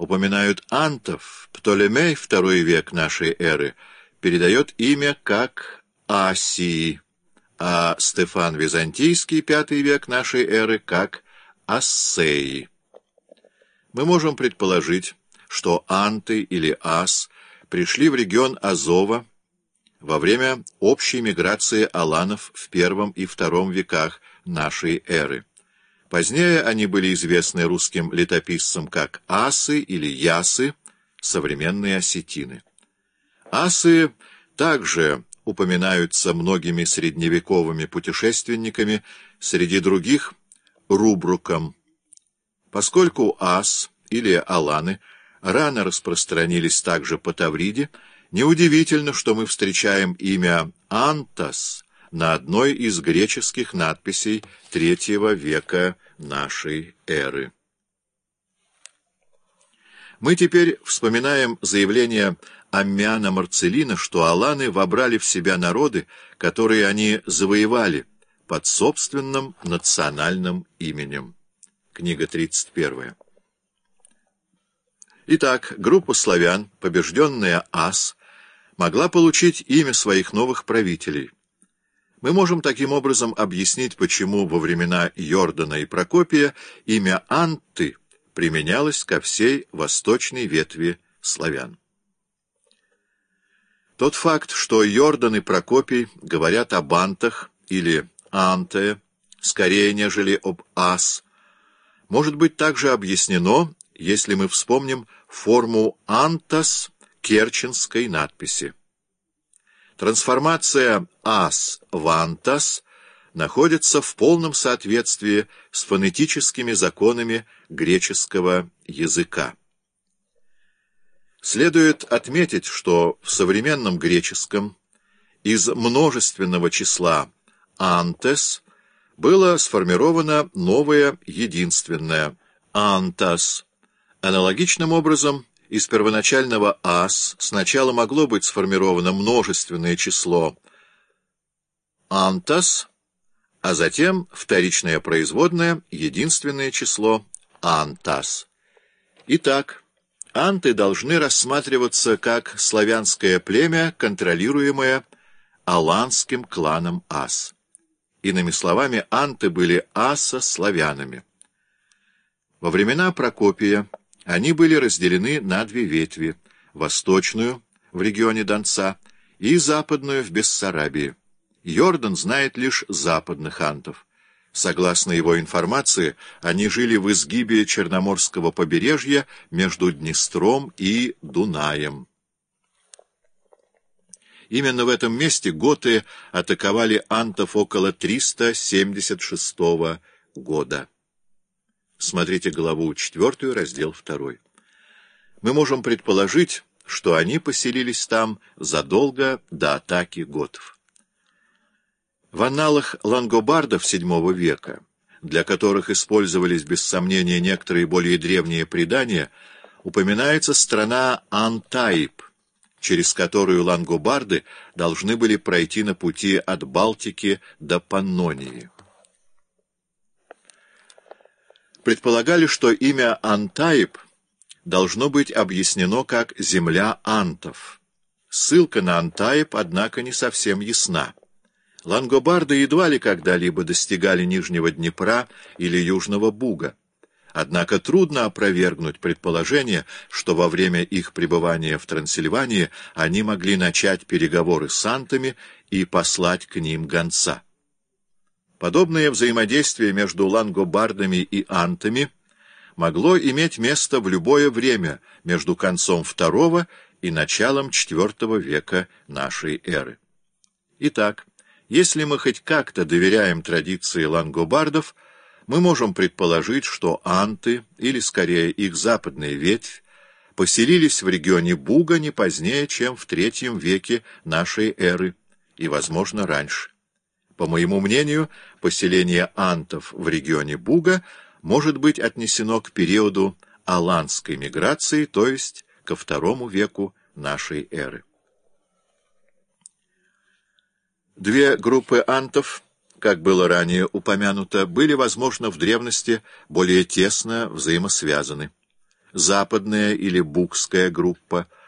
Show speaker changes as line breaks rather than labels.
упоминают антов, Птолемей, II век нашей эры, передает имя как Асии, а Стефан Византийский, V век нашей эры, как Ассеи. Мы можем предположить, что анты или ас пришли в регион Азова во время общей миграции аланов в I и II веках нашей эры. Позднее они были известны русским летописцам как асы или ясы, современные осетины. Асы также упоминаются многими средневековыми путешественниками, среди других Рубруком. Поскольку ас или аланы рано распространились также по Тавриде, неудивительно, что мы встречаем имя Антас на одной из греческих надписей III века нашей эры. Мы теперь вспоминаем заявление Аммиана Марцеллина, что аланы вобрали в себя народы, которые они завоевали под собственным национальным именем. Книга 31. Итак, группа славян, побежденная ас, могла получить имя своих новых правителей. Мы можем таким образом объяснить, почему во времена Йордана и Прокопия имя Анты применялось ко всей восточной ветви славян. Тот факт, что Йордан и Прокопий говорят об антах или анте, скорее, нежели об ас, может быть также объяснено, если мы вспомним форму антас керченской надписи. Трансформация ас в антас находится в полном соответствии с фонетическими законами греческого языка. Следует отметить, что в современном греческом из множественного числа «антес» было сформировано новое единственное «антас». Аналогичным образом из первоначального «ас» сначала могло быть сформировано множественное число «антас», а затем вторичное производное единственное число «антас». Итак, анты должны рассматриваться как славянское племя, контролируемое аланским кланом ас. Иными словами, анты были аса-славянами. Во времена Прокопия они были разделены на две ветви — восточную, в регионе Донца, и западную, в Бессарабии. Йордан знает лишь западных антов. Согласно его информации, они жили в изгибе Черноморского побережья между Днестром и Дунаем. Именно в этом месте готы атаковали антов около 376 года. Смотрите главу 4, раздел 2. Мы можем предположить, что они поселились там задолго до атаки готов. В анналах лангобардов VII века, для которых использовались без сомнения некоторые более древние предания, упоминается страна Антаиб, через которую лангобарды должны были пройти на пути от Балтики до Паннонии. Предполагали, что имя Антаиб должно быть объяснено как «земля антов». Ссылка на Антаиб, однако, не совсем ясна. Лангобарды едва ли когда-либо достигали Нижнего Днепра или Южного Буга. Однако трудно опровергнуть предположение, что во время их пребывания в Трансильвании они могли начать переговоры с антами и послать к ним гонца. Подобное взаимодействие между лангобардами и антами могло иметь место в любое время между концом II и началом IV века нашей эры. Итак, если мы хоть как-то доверяем традиции лангобардов, мы можем предположить, что анты, или скорее их западная ветвь, поселились в регионе Буга не позднее, чем в III веке нашей эры, и, возможно, раньше. По моему мнению, поселение антов в регионе Буга может быть отнесено к периоду аланской миграции, то есть ко II веку нашей эры. Две группы антов, как было ранее упомянуто, были, возможно, в древности более тесно взаимосвязаны. западная или букская группа,